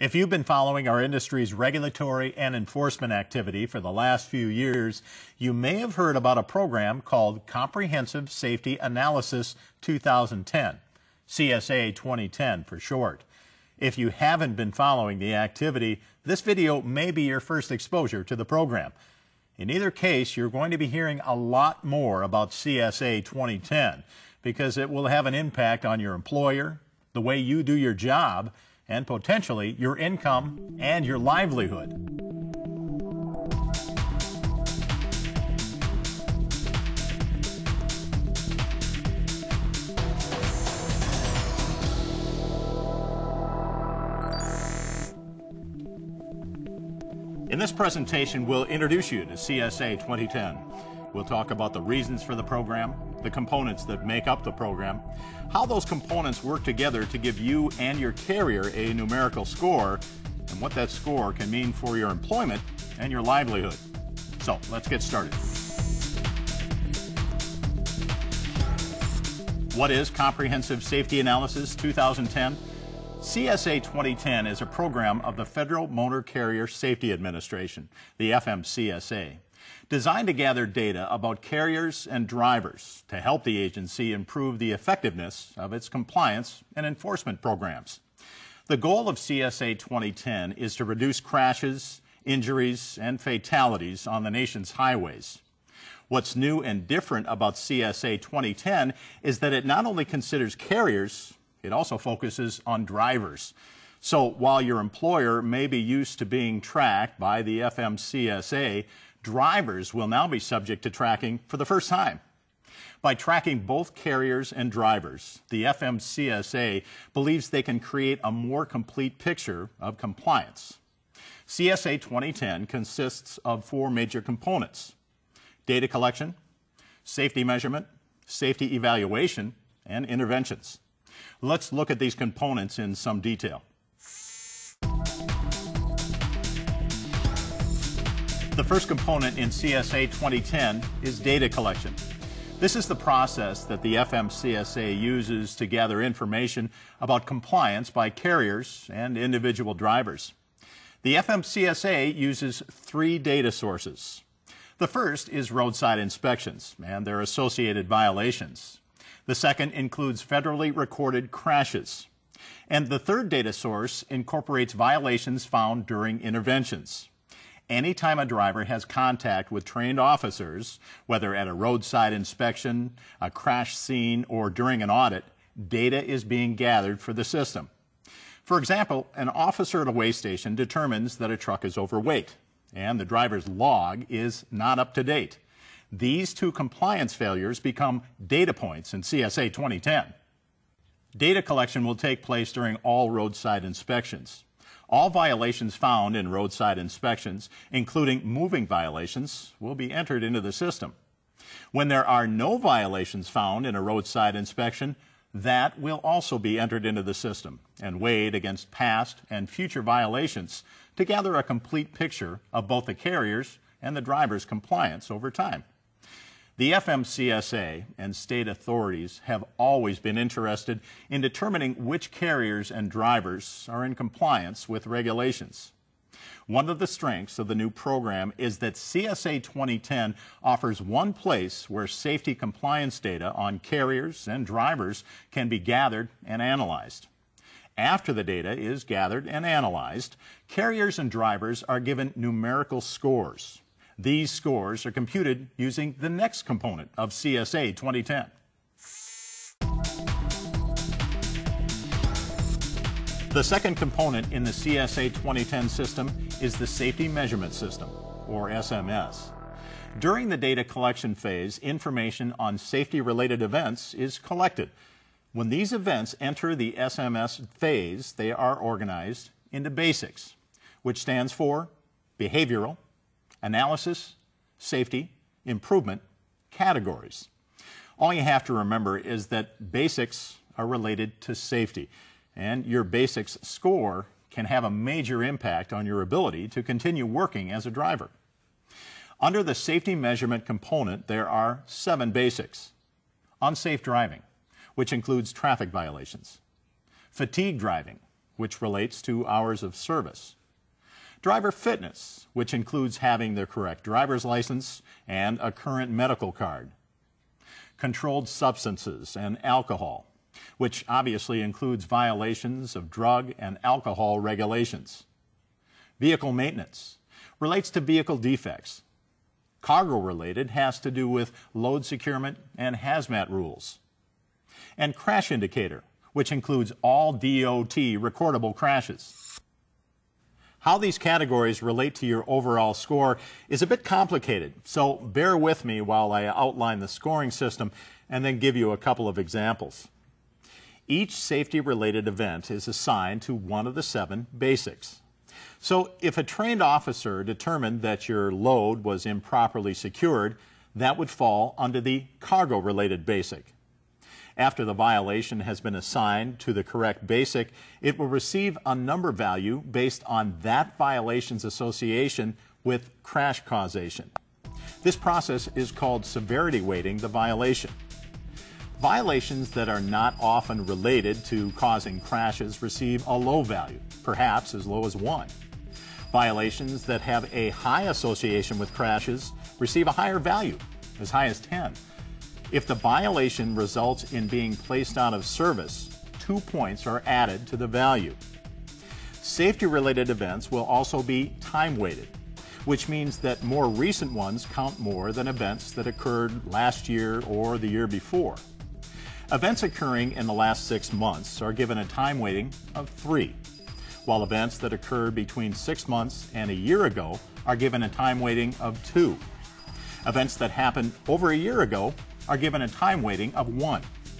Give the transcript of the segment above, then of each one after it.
If you've been following our industry's regulatory and enforcement activity for the last few years, you may have heard about a program called Comprehensive Safety Analysis 2010, CSA 2010 for short. If you haven't been following the activity, this video may be your first exposure to the program. In either case, you're going to be hearing a lot more about CSA 2010 because it will have an impact on your employer, the way you do your job, and potentially your income and your livelihood. In this presentation, we'll introduce you to CSA 2010. We'll talk about the reasons for the program, the components that make up the program, how those components work together to give you and your carrier a numerical score, and what that score can mean for your employment and your livelihood. So, let's get started. What is Comprehensive Safety Analysis 2010? CSA 2010 is a program of the Federal Motor Carrier Safety Administration, the FMCSA, designed to gather data about carriers and drivers to help the agency improve the effectiveness of its compliance and enforcement programs. The goal of CSA 2010 is to reduce crashes, injuries, and fatalities on the nation's highways. What's new and different about CSA 2010 is that it not only considers carriers, it also focuses on drivers. So while your employer may be used to being tracked by the FMCSA, drivers will now be subject to tracking for the first time. By tracking both carriers and drivers, the FMCSA believes they can create a more complete picture of compliance. CSA 2010 consists of four major components: data collection, safety measurement, safety evaluation, and interventions. Let's look at these components in some detail. The first component in CSA 2010 is data collection. This is the process that the FMCSA uses to gather information about compliance by carriers and individual drivers. The FMCSA uses three data sources. The first is roadside inspections and their associated violations. The second includes federally recorded crashes. And the third data source incorporates violations found during interventions. Anytime a driver has contact with trained officers, whether at a roadside inspection, a crash scene, or during an audit, data is being gathered for the system. For example, an officer at a weigh station determines that a truck is overweight, and the driver's log is not up to date. These two compliance failures become data points in CSA 2010. Data collection will take place during all roadside inspections. All violations found in roadside inspections, including moving violations, will be entered into the system. When there are no violations found in a roadside inspection, that will also be entered into the system and weighed against past and future violations to gather a complete picture of both the carrier's and the driver's compliance over time. The FMCSA and state authorities have always been interested in determining which carriers and drivers are in compliance with regulations. One of the strengths of the new program is that CSA 2010 offers one place where safety compliance data on carriers and drivers can be gathered and analyzed. After the data is gathered and analyzed, carriers and drivers are given numerical scores. These scores are computed using the next component of CSA 2010. The second component in the CSA 2010 system is the Safety Measurement System, or SMS. During the data collection phase, information on safety-related events is collected. When these events enter the SMS phase, they are organized into BASICs, which stands for Behavioral, Analysis, Safety, Improvement, Categories. All you have to remember is that basics are related to safety, and your basics score can have a major impact on your ability to continue working as a driver. Under the safety measurement component, there are 7 basics. Unsafe driving, which includes traffic violations. Fatigue driving, which relates to hours of service. Driver fitness, which includes having the correct driver's license and a current medical card. Controlled substances and alcohol, which obviously includes violations of drug and alcohol regulations. Vehicle maintenance relates to vehicle defects. Cargo-related has to do with load securement and hazmat rules. And crash indicator, which includes all DOT recordable crashes. How these categories relate to your overall score is a bit complicated, so bear with me while I outline the scoring system and then give you a couple of examples. Each safety-related event is assigned to one of the 7 basics. So if a trained officer determined that your load was improperly secured, that would fall under the cargo-related basic. After the violation has been assigned to the correct basic, it will receive a number value based on that violation's association with crash causation. This process is called severity weighting the violation. Violations that are not often related to causing crashes receive a low value, perhaps as low as 1. Violations that have a high association with crashes receive a higher value, as high as 10. If the violation results in being placed out of service, 2 points are added to the value. Safety-related events will also be time-weighted, which means that more recent ones count more than events that occurred last year or the year before. Events occurring in the last 6 months are given a time weighting of 3, while events that occurred between 6 months and a year ago are given a time weighting of 2. Events that happened over a year ago are given a time weighting of 1.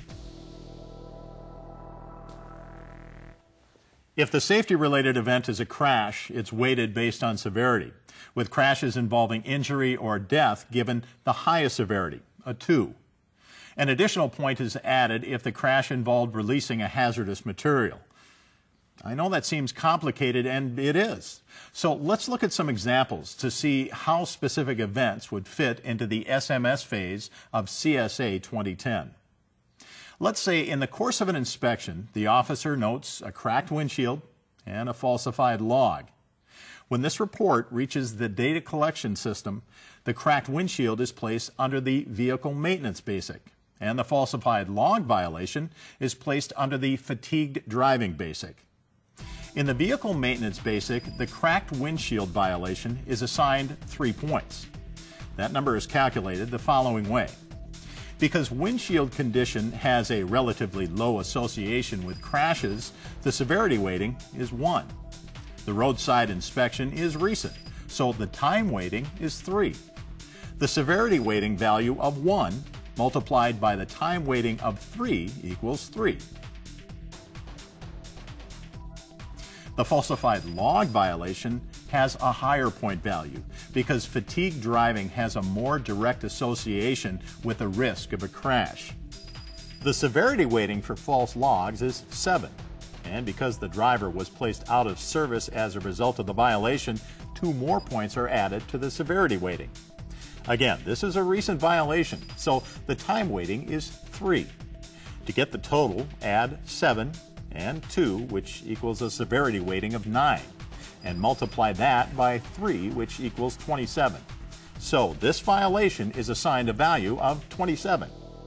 If the safety-related event is a crash, it's weighted based on severity, with crashes involving injury or death given the highest severity, a 2. An additional point is added if the crash involved releasing a hazardous material. I know that seems complicated, and it is. So let's look at some examples to see how specific events would fit into the SMS phase of CSA 2010. Let's say in the course of an inspection, the officer notes a cracked windshield and a falsified log. When this report reaches the data collection system, the cracked windshield is placed under the vehicle maintenance basic, and the falsified log violation is placed under the fatigued driving basic. In the vehicle maintenance basic, the cracked windshield violation is assigned 3 points. That number is calculated the following way. Because windshield condition has a relatively low association with crashes, the severity weighting is 1. The roadside inspection is recent, so the time weighting is 3. The severity weighting value of 1 multiplied by the time weighting of 3 equals 3. The falsified log violation has a higher point value because fatigue driving has a more direct association with the risk of a crash. The severity weighting for false logs is 7, and because the driver was placed out of service as a result of the violation, 2 more points are added to the severity weighting. Again, this is a recent violation, so the time weighting is 3. To get the total, add 7 and 2, which equals a severity weighting of 9, and multiply that by 3, which equals 27. So this violation is assigned a value of 27.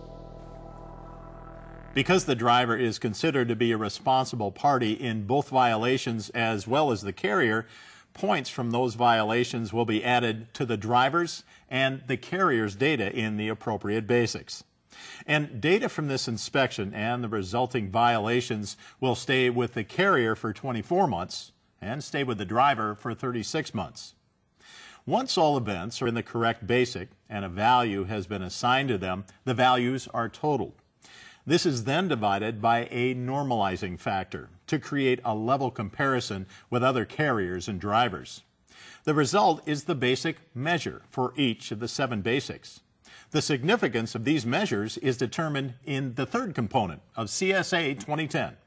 Because the driver is considered to be a responsible party in both violations as well as the carrier, points from those violations will be added to the driver's and the carrier's data in the appropriate basics. And data from this inspection and the resulting violations will stay with the carrier for 24 months and stay with the driver for 36 months. Once all events are in the correct basic and a value has been assigned to them, the values are totaled. This is then divided by a normalizing factor to create a level comparison with other carriers and drivers. The result is the basic measure for each of the 7 basics. The significance of these measures is determined in the third component of CSA 2010.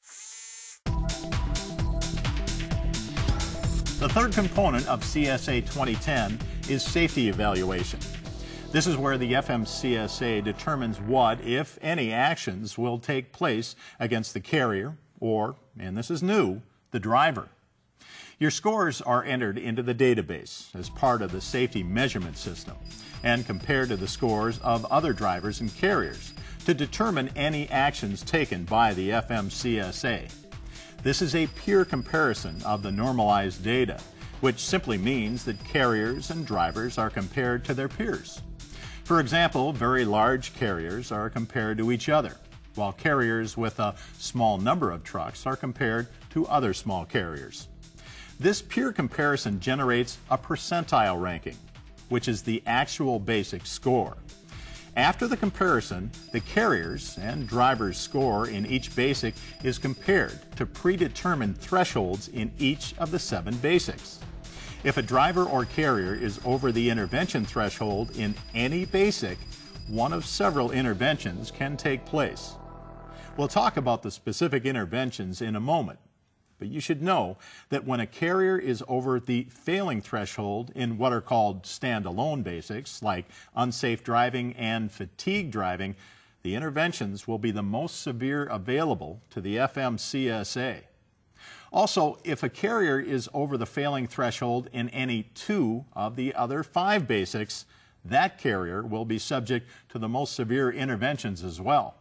The third component of CSA 2010 is safety evaluation. This is where the FMCSA determines what, if any, actions will take place against the carrier or, and this is new, the driver. Your scores are entered into the database as part of the safety measurement system and compared to the scores of other drivers and carriers to determine any actions taken by the FMCSA. This is a peer comparison of the normalized data, which simply means that carriers and drivers are compared to their peers. For example, very large carriers are compared to each other, while carriers with a small number of trucks are compared to other small carriers. This peer comparison generates a percentile ranking, which is the actual basic score. After the comparison, the carrier's and driver's score in each basic is compared to predetermined thresholds in each of the 7 basics. If a driver or carrier is over the intervention threshold in any basic, one of several interventions can take place. We'll talk about the specific interventions in a moment, but you should know that when a carrier is over the failing threshold in what are called standalone basics, like unsafe driving and fatigue driving, the interventions will be the most severe available to the FMCSA. Also, if a carrier is over the failing threshold in any 2 of the other 5 basics, that carrier will be subject to the most severe interventions as well.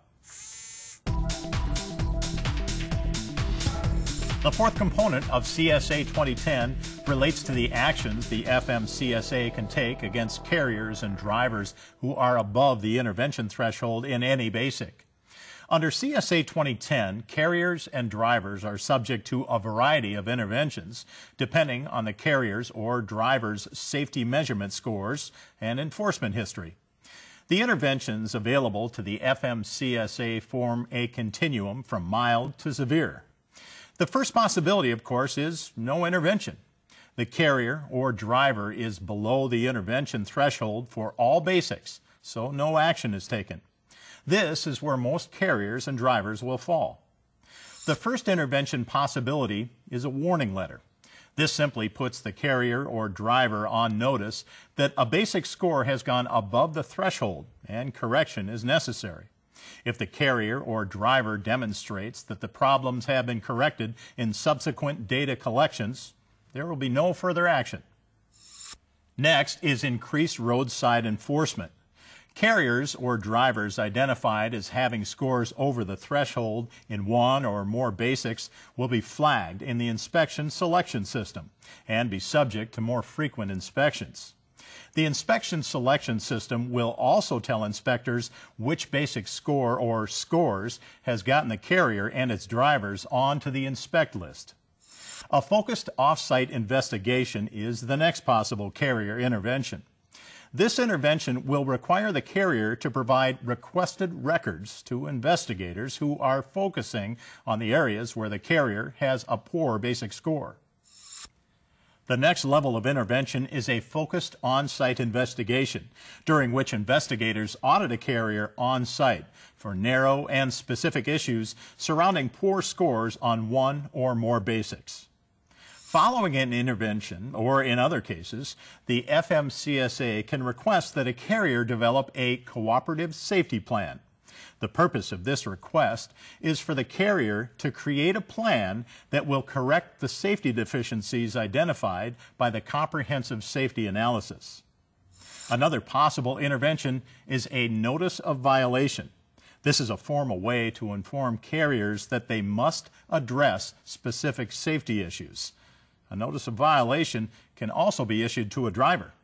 The fourth component of CSA 2010 relates to the actions the FMCSA can take against carriers and drivers who are above the intervention threshold in any basic. Under CSA 2010, carriers and drivers are subject to a variety of interventions depending on the carrier's or driver's safety measurement scores and enforcement history. The interventions available to the FMCSA form a continuum from mild to severe. The first possibility, of course, is no intervention. The carrier or driver is below the intervention threshold for all basics, so no action is taken. This is where most carriers and drivers will fall. The first intervention possibility is a warning letter. This simply puts the carrier or driver on notice that a basic score has gone above the threshold and correction is necessary. If the carrier or driver demonstrates that the problems have been corrected in subsequent data collections, there will be no further action. Next is increased roadside enforcement. Carriers or drivers identified as having scores over the threshold in 1 or more basics will be flagged in the inspection selection system and be subject to more frequent inspections. The inspection selection system will also tell inspectors which basic score or scores has gotten the carrier and its drivers onto the inspect list. A focused off-site investigation is the next possible carrier intervention. This intervention will require the carrier to provide requested records to investigators who are focusing on the areas where the carrier has a poor basic score. The next level of intervention is a focused on-site investigation, during which investigators audit a carrier on-site for narrow and specific issues surrounding poor scores on 1 or more basics. Following an intervention, or in other cases, the FMCSA can request that a carrier develop a cooperative safety plan. The purpose of this request is for the carrier to create a plan that will correct the safety deficiencies identified by the comprehensive safety analysis. Another possible intervention is a notice of violation. This is a formal way to inform carriers that they must address specific safety issues. A notice of violation can also be issued to a driver.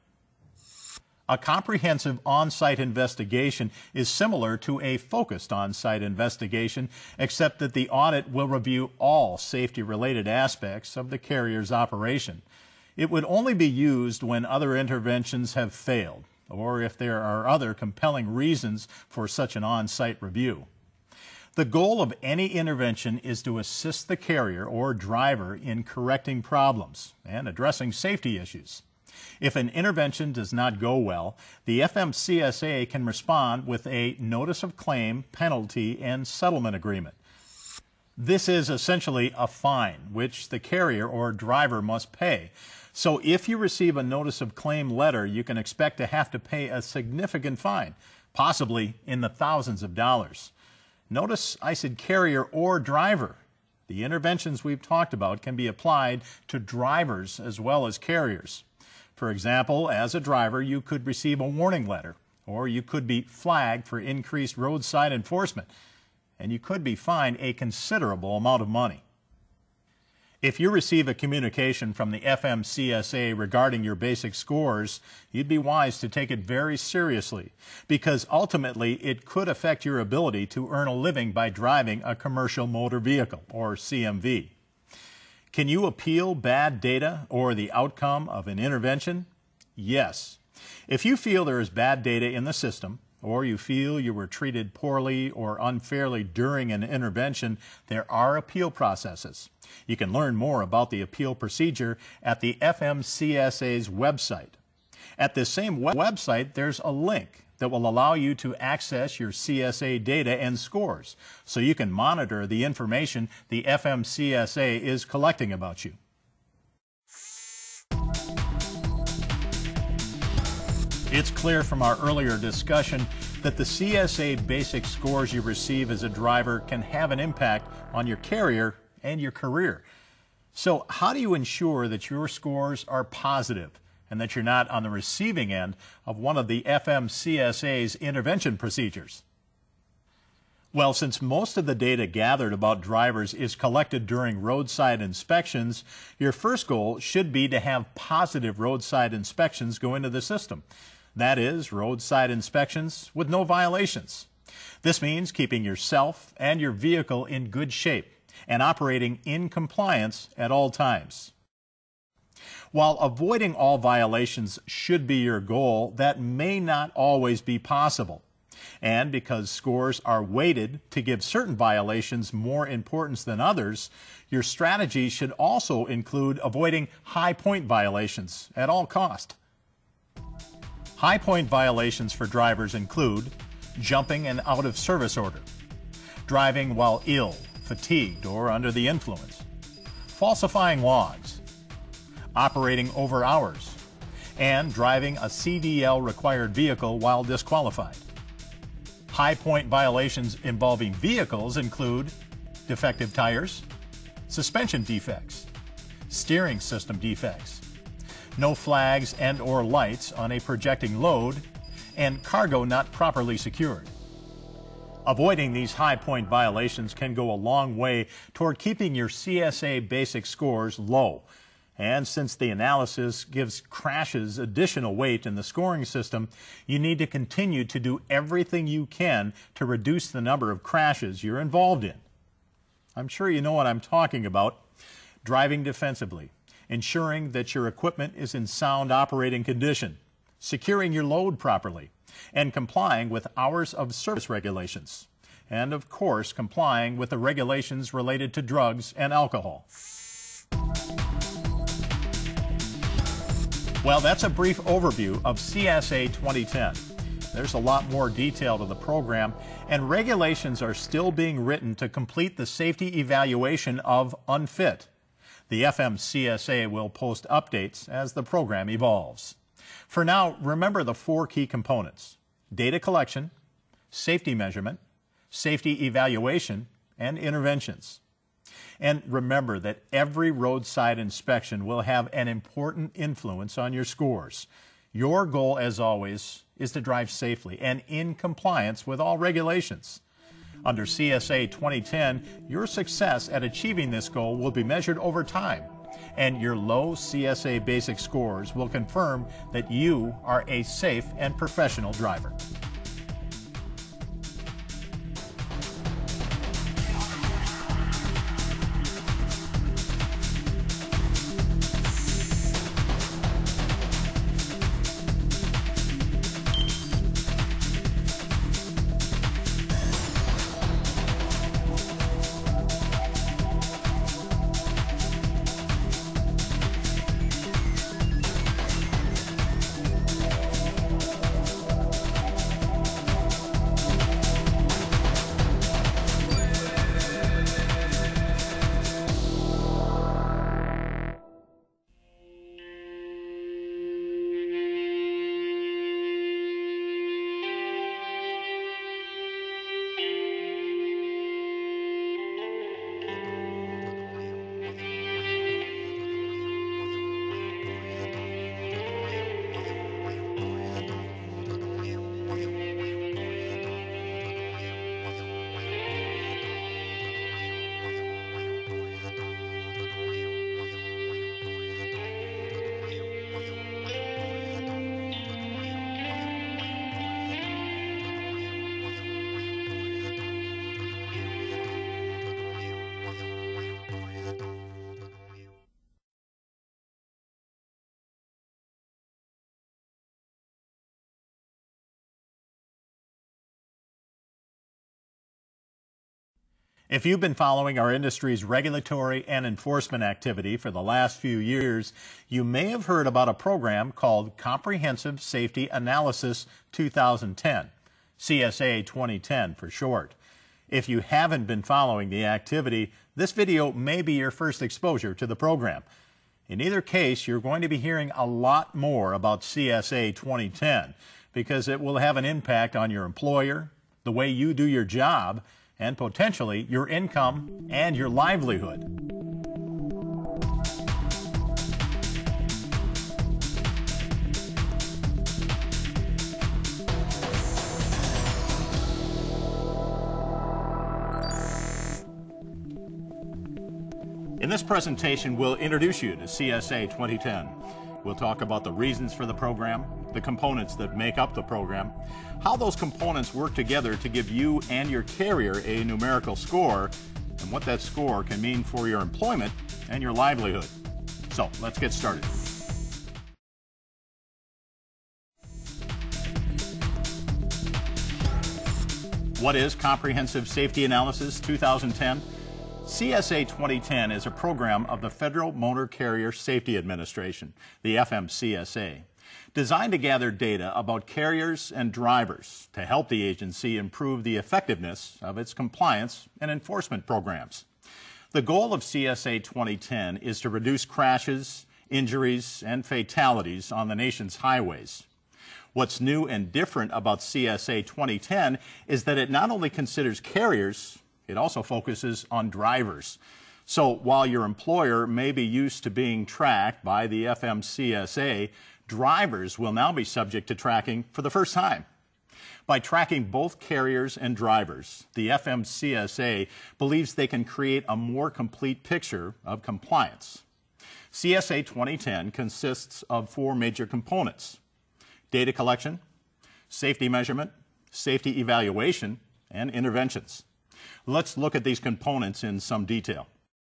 A comprehensive on-site investigation is similar to a focused on-site investigation, except that the audit will review all safety-related aspects of the carrier's operation. It would only be used when other interventions have failed, or if there are other compelling reasons for such an on-site review. The goal of any intervention is to assist the carrier or driver in correcting problems and addressing safety issues. If an intervention does not go well, the FMCSA can respond with a notice of claim, penalty, and settlement agreement. This is essentially a fine, which the carrier or driver must pay. So if you receive a notice of claim letter, you can expect to have to pay a significant fine, possibly in the thousands of dollars. Notice I said carrier or driver. The interventions we've talked about can be applied to drivers as well as carriers. For example, as a driver, you could receive a warning letter, or you could be flagged for increased roadside enforcement, and you could be fined a considerable amount of money. If you receive a communication from the FMCSA regarding your basic scores, you'd be wise to take it very seriously, because ultimately it could affect your ability to earn a living by driving a commercial motor vehicle, or CMV. Can you appeal bad data or the outcome of an intervention? Yes. If you feel there is bad data in the system, or you feel you were treated poorly or unfairly during an intervention, there are appeal processes. You can learn more about the appeal procedure at the FMCSA's website. At this same website, there's a link that will allow you to access your CSA data and scores, so you can monitor the information the FMCSA is collecting about you. It's clear from our earlier discussion that the CSA basic scores you receive as a driver can have an impact on your carrier and your career. So how do you ensure that your scores are positive and that you're not on the receiving end of one of the FMCSA's intervention procedures? Well, since most of the data gathered about drivers is collected during roadside inspections, your first goal should be to have positive roadside inspections go into the system. That is, roadside inspections with no violations. This means keeping yourself and your vehicle in good shape and operating in compliance at all times. While avoiding all violations should be your goal, that may not always be possible. And because scores are weighted to give certain violations more importance than others, your strategy should also include avoiding high point violations at all cost. High point violations for drivers include jumping an out of service order, driving while ill, fatigued, or under the influence, falsifying logs, operating over hours, and driving a CDL required vehicle while disqualified. High point violations involving vehicles include defective tires, suspension defects, steering system defects, no flags and or lights on a projecting load, and cargo not properly secured. Avoiding these high point violations can go a long way toward keeping your CSA basic scores low. And since the analysis gives crashes additional weight in the scoring system, you need to continue to do everything you can to reduce the number of crashes you're involved in. I'm sure you know what I'm talking about. Driving defensively, ensuring that your equipment is in sound operating condition, securing your load properly, and complying with hours of service regulations. And of course, complying with the regulations related to drugs and alcohol. Well, that's a brief overview of CSA 2010. There's a lot more detail to the program, and regulations are still being written to complete the safety evaluation of unfit. The FMCSA will post updates as the program evolves. For now, remember the 4 key components: data collection, safety measurement, safety evaluation, and interventions. And remember that every roadside inspection will have an important influence on your scores. Your goal, as always, is to drive safely and in compliance with all regulations. Under CSA 2010, your success at achieving this goal will be measured over time, and your low CSA basic scores will confirm that you are a safe and professional driver. If you've been following our industry's regulatory and enforcement activity for the last few years, you may have heard about a program called Comprehensive Safety Analysis 2010, CSA 2010 for short. If you haven't been following the activity, this video may be your first exposure to the program. In either case, you're going to be hearing a lot more about CSA 2010 because it will have an impact on your employer, the way you do your job, and potentially your income and your livelihood. In this presentation, we'll introduce you to CSA 2010. We'll talk about the reasons for the program, the components that make up the program, how those components work together to give you and your carrier a numerical score, and what that score can mean for your employment and your livelihood. So, let's get started. What is Comprehensive Safety Analysis 2010? CSA 2010 is a program of the Federal Motor Carrier Safety Administration, the FMCSA, designed to gather data about carriers and drivers to help the agency improve the effectiveness of its compliance and enforcement programs. The goal of CSA 2010 is to reduce crashes, injuries, and fatalities on the nation's highways. What's new and different about CSA 2010 is that it not only considers carriers, it also focuses on drivers. So while your employer may be used to being tracked by the FMCSA, drivers will now be subject to tracking for the first time. By tracking both carriers and drivers, the FMCSA believes they can create a more complete picture of compliance. CSA 2010 consists of 4 major components: data collection, safety measurement, safety evaluation, and interventions. Let's look at these components in some detail.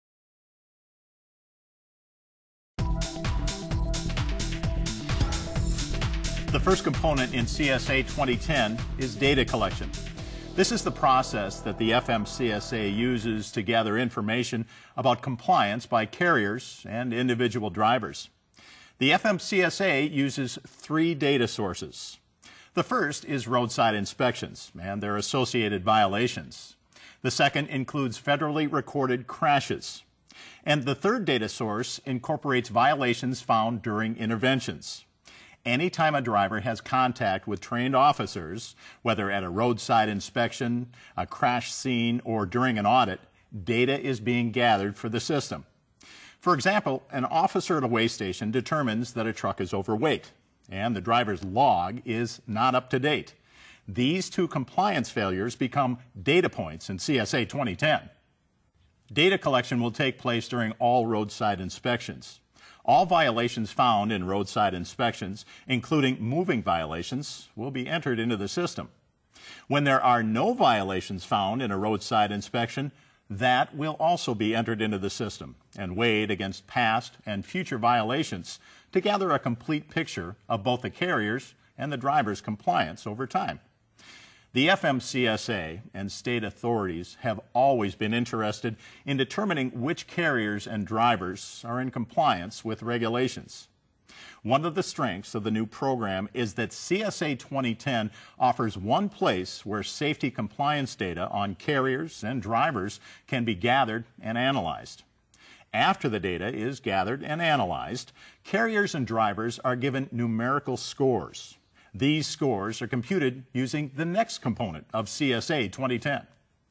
The first component in CSA 2010 is data collection. This is the process that the FMCSA uses to gather information about compliance by carriers and individual drivers. The FMCSA uses 3 data sources. The first is roadside inspections and their associated violations. The second includes federally recorded crashes. And the third data source incorporates violations found during interventions. Anytime a driver has contact with trained officers, whether at a roadside inspection, a crash scene, or during an audit, data is being gathered for the system. For example, an officer at a weigh station determines that a truck is overweight, and the driver's log is not up to date. These 2 compliance failures become data points in CSA 2010. Data collection will take place during all roadside inspections. All violations found in roadside inspections, including moving violations, will be entered into the system. When there are no violations found in a roadside inspection, that will also be entered into the system and weighed against past and future violations to gather a complete picture of both the carrier's and the driver's compliance over time. The FMCSA and state authorities have always been interested in determining which carriers and drivers are in compliance with regulations. One of the strengths of the new program is that CSA 2010 offers one place where safety compliance data on carriers and drivers can be gathered and analyzed. After the data is gathered and analyzed, carriers and drivers are given numerical scores. These scores are computed using the next component of CSA 2010.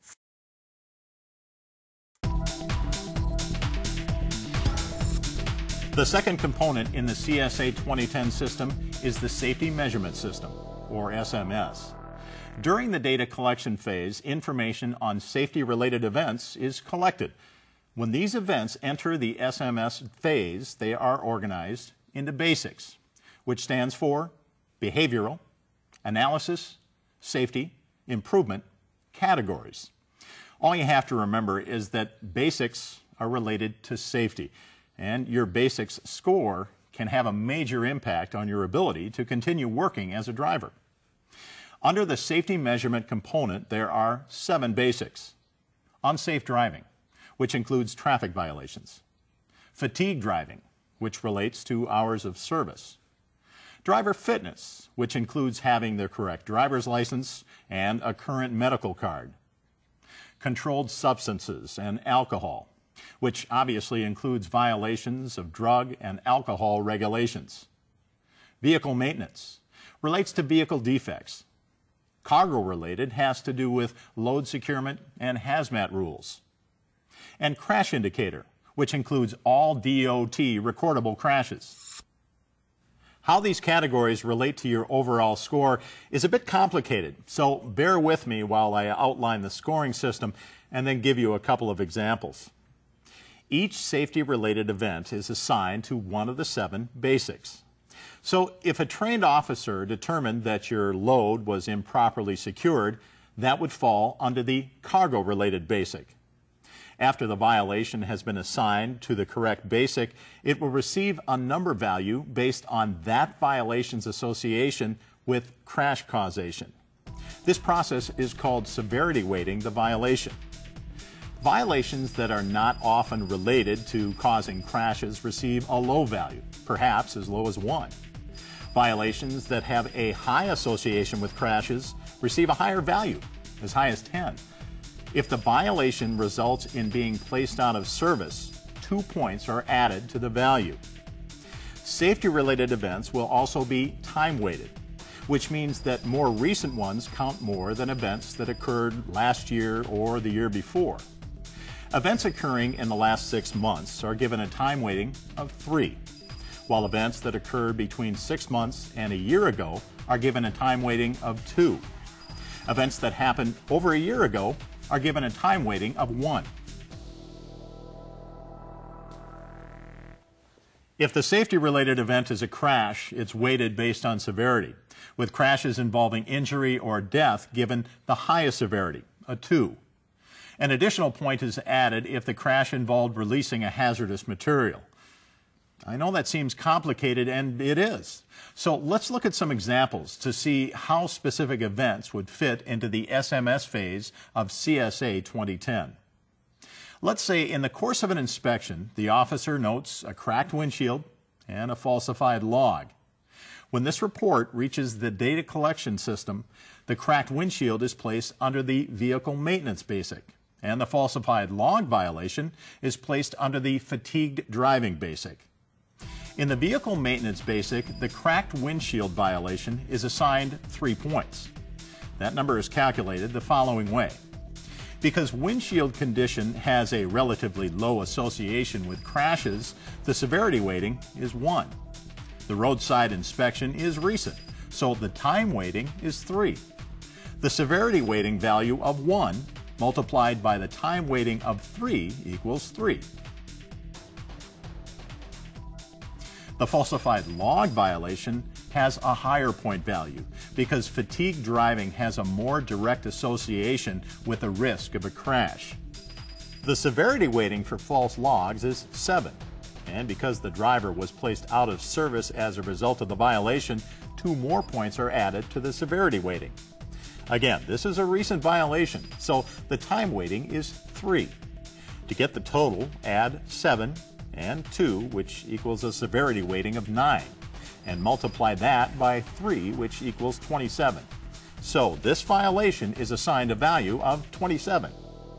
The second component in the CSA 2010 system is the Safety Measurement System, or SMS. During the data collection phase, information on safety-related events is collected. When these events enter the SMS phase, they are organized into BASICs, which stands for Behavioral, Analysis, Safety, Improvement, Categories. All you have to remember is that basics are related to safety, and your basics score can have a major impact on your ability to continue working as a driver. Under the safety measurement component, there are 7 basics. unsafe driving, which includes traffic violations; fatigue driving, which relates to hours of service; driver fitness, which includes having the correct driver's license and a current medical card; controlled substances and alcohol, which obviously includes violations of drug and alcohol regulations; vehicle maintenance relates to vehicle defects; cargo-related has to do with load securement and hazmat rules; and crash indicator, which includes all DOT recordable crashes. How these categories relate to your overall score is a bit complicated, so bear with me while I outline the scoring system and then give you a couple of examples. Each safety-related event is assigned to one of the 7 basics. So if a trained officer determined that your load was improperly secured, that would fall under the cargo-related basic. After the violation has been assigned to the correct basic, it will receive a number value based on that violation's association with crash causation. This process is called severity weighting the violation. Violations that are not often related to causing crashes receive a low value, perhaps as low as 1. Violations that have a high association with crashes receive a higher value, as high as 10. If the violation results in being placed out of service, 2 points are added to the value. Safety-related events will also be time-weighted, which means that more recent ones count more than events that occurred last year or the year before. Events occurring in the last 6 months are given a time weighting of 3, while events that occurred between 6 months and a year ago are given a time weighting of 2. Events that happened over a year ago are given a time weighting of 1. If the safety-related event is a crash, it's weighted based on severity, with crashes involving injury or death given the highest severity, a 2. An additional point is added if the crash involved releasing a hazardous material. I know that seems complicated, and it is. So let's look at some examples to see how specific events would fit into the SMS phase of CSA 2010. Let's say in the course of an inspection, the officer notes a cracked windshield and a falsified log. When this report reaches the data collection system, the cracked windshield is placed under the vehicle maintenance basic, and the falsified log violation is placed under the fatigued driving basic. In the vehicle maintenance basic, the cracked windshield violation is assigned 3 points. That number is calculated the following way. Because windshield condition has a relatively low association with crashes, the severity weighting is 1. The roadside inspection is recent, so the time weighting is 3. The severity weighting value of 1 multiplied by the time weighting of 3 equals 3. The falsified log violation has a higher point value because fatigue driving has a more direct association with the risk of a crash. The severity weighting for false logs is 7, and because the driver was placed out of service as a result of the violation, 2 more points are added to the severity weighting. Again, this is a recent violation, so the time weighting is 3. To get the total, add 7 and 2, which equals a severity weighting of 9, and multiply that by 3, which equals 27. So this violation is assigned a value of 27.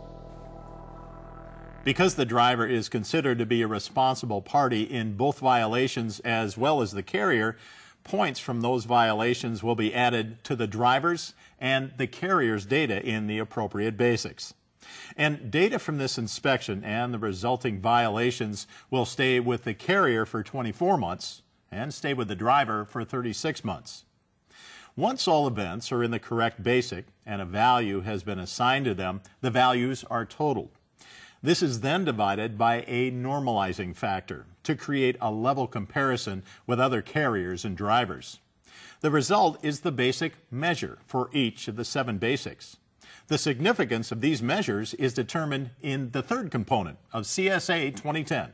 Because the driver is considered to be a responsible party in both violations as well as the carrier, points from those violations will be added to the driver's and the carrier's data in the appropriate basics. And data from this inspection and the resulting violations will stay with the carrier for 24 months and stay with the driver for 36 months. Once all events are in the correct basic and a value has been assigned to them, the values are totaled. This is then divided by a normalizing factor to create a level comparison with other carriers and drivers. The result is the basic measure for each of the 7 basics. The significance of these measures is determined in the third component of CSA 2010.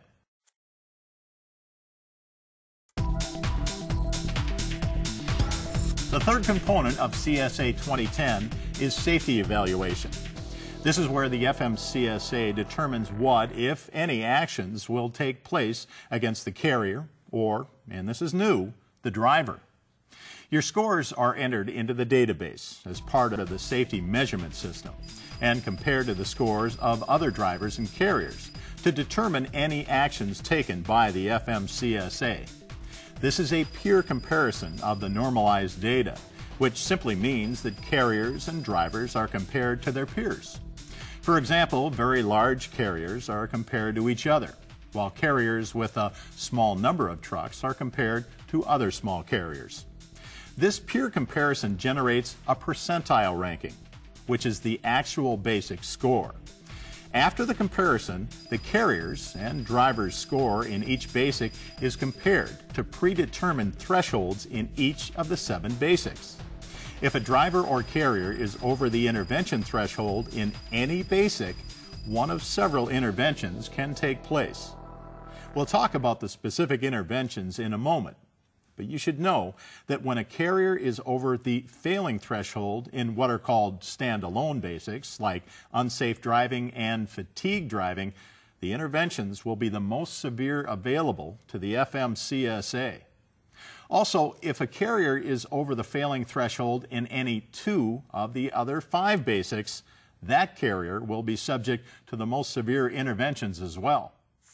The third component of CSA 2010 is safety evaluation. This is where the FMCSA determines what, if any, actions will take place against the carrier or, and this is new, the driver. Your scores are entered into the database as part of the safety measurement system and compared to the scores of other drivers and carriers to determine any actions taken by the FMCSA. This is a peer comparison of the normalized data, which simply means that carriers and drivers are compared to their peers. For example, very large carriers are compared to each other, while carriers with a small number of trucks are compared to other small carriers. This peer comparison generates a percentile ranking, which is the actual basic score. After the comparison, the carrier's and driver's score in each basic is compared to predetermined thresholds in each of the 7 basics. If a driver or carrier is over the intervention threshold in any basic, one of several interventions can take place. We'll talk about the specific interventions in a moment, but you should know that when a carrier is over the failing threshold in what are called standalone basics, like unsafe driving and fatigue driving, the interventions will be the most severe available to the FMCSA. Also, if a carrier is over the failing threshold in any 2 of the other 5 basics, that carrier will be subject to the most severe interventions as well.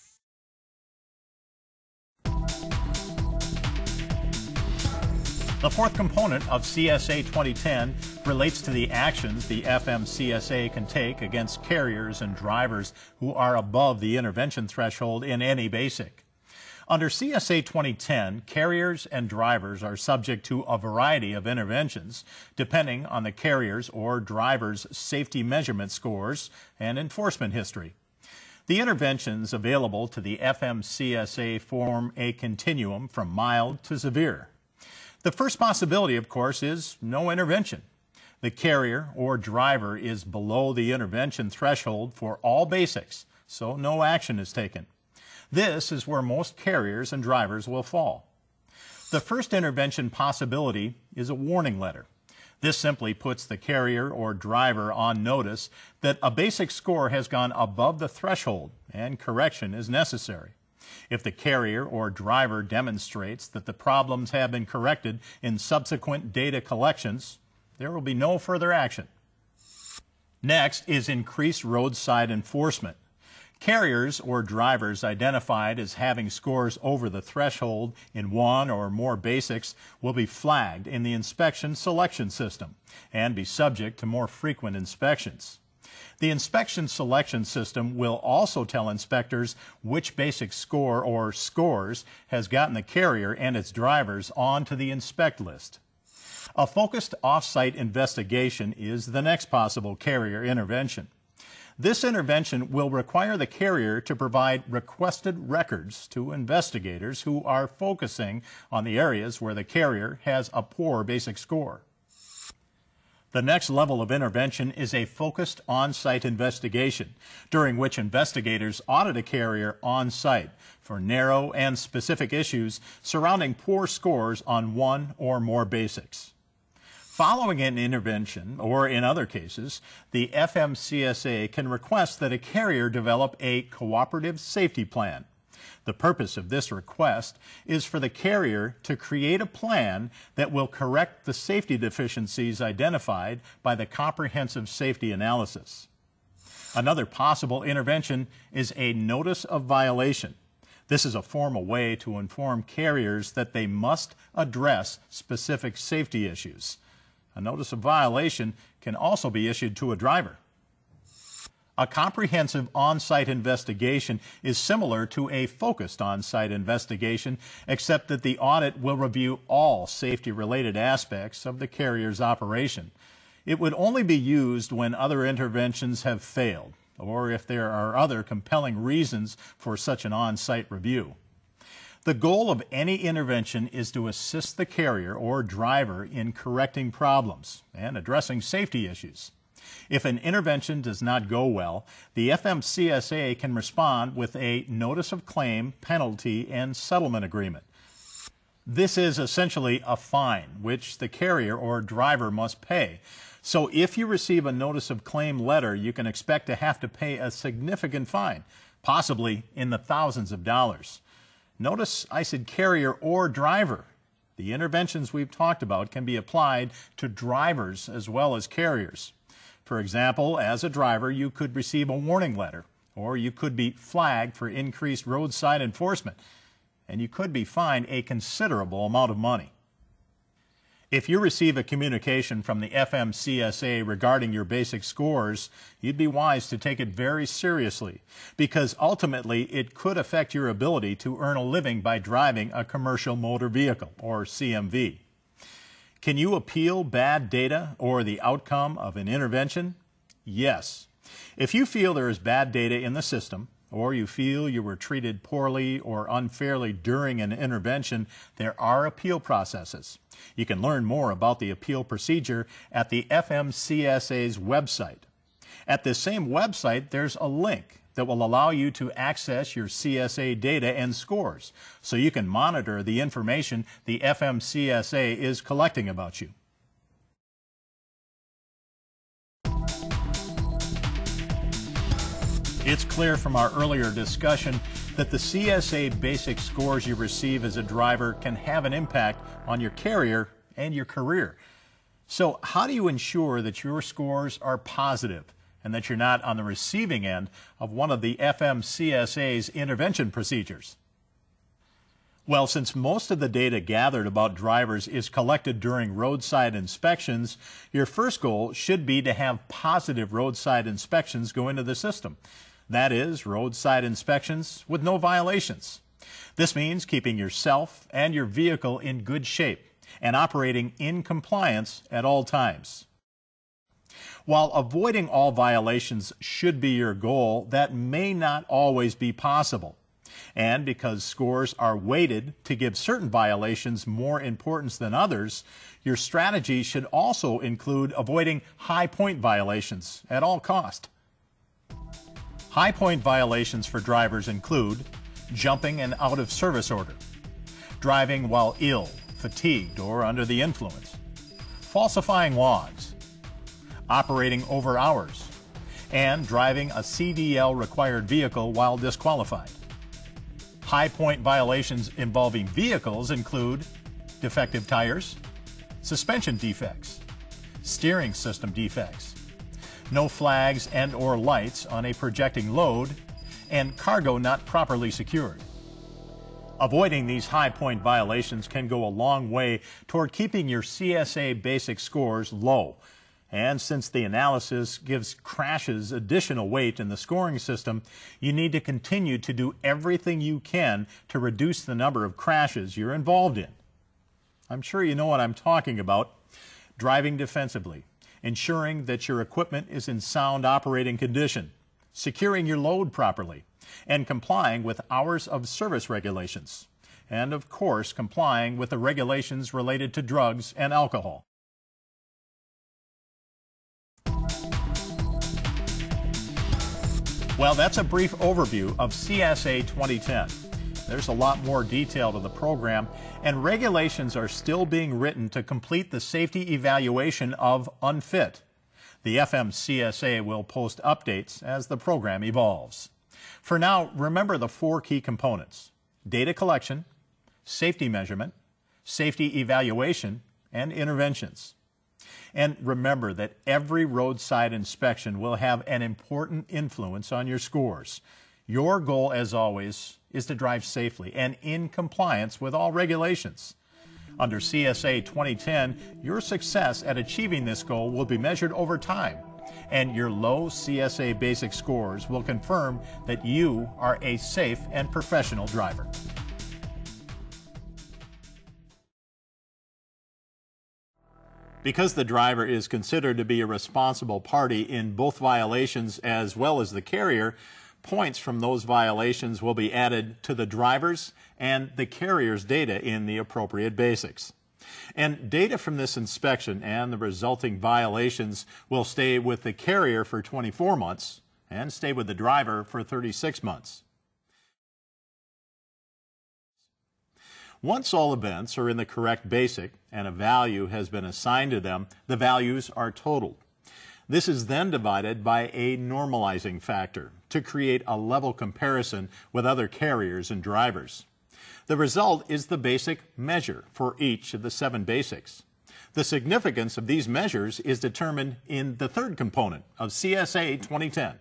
The fourth component of CSA 2010 relates to the actions the FMCSA can take against carriers and drivers who are above the intervention threshold in any basic. Under CSA 2010, carriers and drivers are subject to a variety of interventions depending on the carrier's or driver's safety measurement scores and enforcement history. The interventions available to the FMCSA form a continuum from mild to severe. The first possibility, of course, is no intervention. The carrier or driver is below the intervention threshold for all basics, so no action is taken. This is where most carriers and drivers will fall. The first intervention possibility is a warning letter. This simply puts the carrier or driver on notice that a basic score has gone above the threshold and correction is necessary. If the carrier or driver demonstrates that the problems have been corrected in subsequent data collections, there will be no further action. Next is increased roadside enforcement. Carriers or drivers identified as having scores over the threshold in 1 or more basics will be flagged in the inspection selection system and be subject to more frequent inspections. The inspection selection system will also tell inspectors which basic score or scores has gotten the carrier and its drivers onto the inspect list. A focused off-site investigation is the next possible carrier intervention. This intervention will require the carrier to provide requested records to investigators who are focusing on the areas where the carrier has a poor basic score. The next level of intervention is a focused on-site investigation, during which investigators audit a carrier on-site for narrow and specific issues surrounding poor scores on 1 or more basics. Following an intervention, or in other cases, the FMCSA can request that a carrier develop a cooperative safety plan. The purpose of this request is for the carrier to create a plan that will correct the safety deficiencies identified by the comprehensive safety analysis. Another possible intervention is a notice of violation. This is a formal way to inform carriers that they must address specific safety issues. A notice of violation can also be issued to a driver. A comprehensive on-site investigation is similar to a focused on-site investigation, except that the audit will review all safety-related aspects of the carrier's operation. It would only be used when other interventions have failed, or if there are other compelling reasons for such an on-site review. The goal of any intervention is to assist the carrier or driver in correcting problems and addressing safety issues. If an intervention does not go well, the FMCSA can respond with a notice of claim, penalty, and settlement agreement. This is essentially a fine, which the carrier or driver must pay So if you receive a notice of claim letter, you can expect to have to pay a significant fine, possibly in the thousands of dollars. Notice I said carrier or driver. The interventions we've talked about can be applied to drivers as well as carriers. For example, as a driver, you could receive a warning letter, or you could be flagged for increased roadside enforcement, and you could be fined a considerable amount of money. If you receive a communication from the FMCSA regarding your basic scores, you'd be wise to take it very seriously, because ultimately it could affect your ability to earn a living by driving a commercial motor vehicle, or CMV. Can you appeal bad data or the outcome of an intervention? Yes. If you feel there is bad data in the system, or you feel you were treated poorly or unfairly during an intervention, there are appeal processes. You can learn more about the appeal procedure at the FMCSA's website. At this same website, there's a link that will allow you to access your CSA data and scores, so you can monitor the information the FMCSA is collecting about you. It's clear from our earlier discussion that the CSA basic scores you receive as a driver can have an impact on your carrier and your career. So how do you ensure that your scores are positive and that you're not on the receiving end of one of the FMCSA's intervention procedures? Well, since most of the data gathered about drivers is collected during roadside inspections, your first goal should be to have positive roadside inspections go into the system. That is, roadside inspections with no violations. This means keeping yourself and your vehicle in good shape and operating in compliance at all times. While avoiding all violations should be your goal, that may not always be possible. And because scores are weighted to give certain violations more importance than others, your strategy should also include avoiding high point violations at all cost. High point violations for drivers include jumping an out of service order, driving while ill, fatigued, or under the influence, falsifying logs, operating over hours, and driving a CDL required vehicle while disqualified. High point violations involving vehicles include defective tires, suspension defects, steering system defects, no flags and or lights on a projecting load, and cargo not properly secured. Avoiding these high point violations can go a long way toward keeping your CSA basic scores low. And since the analysis gives crashes additional weight in the scoring system, you need to continue to do everything you can to reduce the number of crashes you're involved in. I'm sure you know what I'm talking about. Driving defensively, ensuring that your equipment is in sound operating condition, securing your load properly, and complying with hours of service regulations, and of course complying with the regulations related to drugs and alcohol. Well, that's a brief overview of CSA 2010. There's a lot more detail to the program, and regulations are still being written to complete the safety evaluation of unfit. The FMCSA will post updates as the program evolves. For now, remember the 4 key components: data collection, safety measurement, safety evaluation, and interventions. And remember that every roadside inspection will have an important influence on your scores. Your goal, as always, is to drive safely and in compliance with all regulations. Under CSA 2010, your success at achieving this goal will be measured over time, and your low CSA basic scores will confirm that you are a safe and professional driver. Because the driver is considered to be a responsible party in both violations as well as the carrier, points from those violations will be added to the driver's and the carrier's data in the appropriate basics. And data from this inspection and the resulting violations will stay with the carrier for 24 months and stay with the driver for 36 months. Once all events are in the correct basic and a value has been assigned to them, the values are totaled. This is then divided by a normalizing factor to create a level comparison with other carriers and drivers. The result is the basic measure for each of the 7 basics. The significance of these measures is determined in the third component of CSA 2010.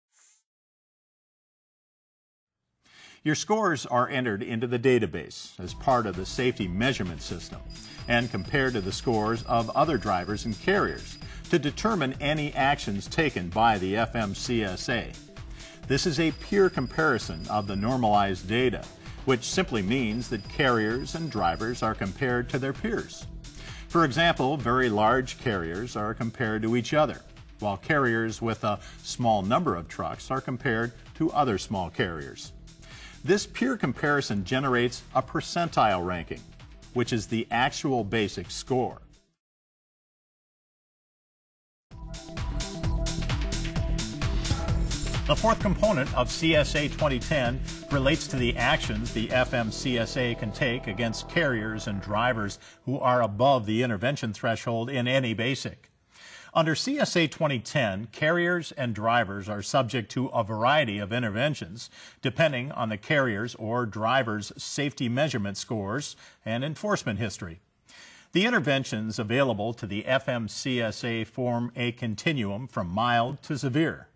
Your scores are entered into the database as part of the safety measurement system and compared to the scores of other drivers and carriers to determine any actions taken by the FMCSA. This is a peer comparison of the normalized data, which simply means that carriers and drivers are compared to their peers. For example, very large carriers are compared to each other, while carriers with a small number of trucks are compared to other small carriers. This peer comparison generates a percentile ranking, which is the actual basic score. The fourth component of CSA 2010 relates to the actions the FMCSA can take against carriers and drivers who are above the intervention threshold in any basic. Under CSA 2010, carriers and drivers are subject to a variety of interventions depending on the carrier's or driver's safety measurement scores and enforcement history. The interventions available to the FMCSA form a continuum from mild to severe.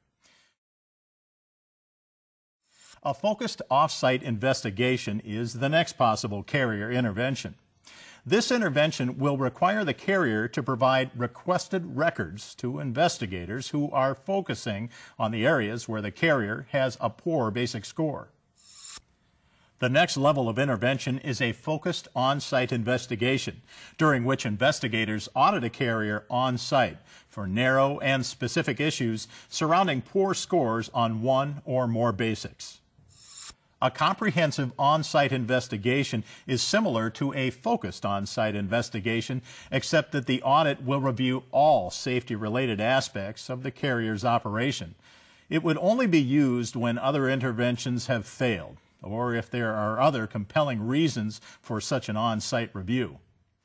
A focused off-site investigation is the next possible carrier intervention. This intervention will require the carrier to provide requested records to investigators who are focusing on the areas where the carrier has a poor basic score. The next level of intervention is a focused on-site investigation, during which investigators audit a carrier on-site for narrow and specific issues surrounding poor scores on one or more basics. A comprehensive on-site investigation is similar to a focused on-site investigation, except that the audit will review all safety-related aspects of the carrier's operation. It would only be used when other interventions have failed, or if there are other compelling reasons for such an on-site review.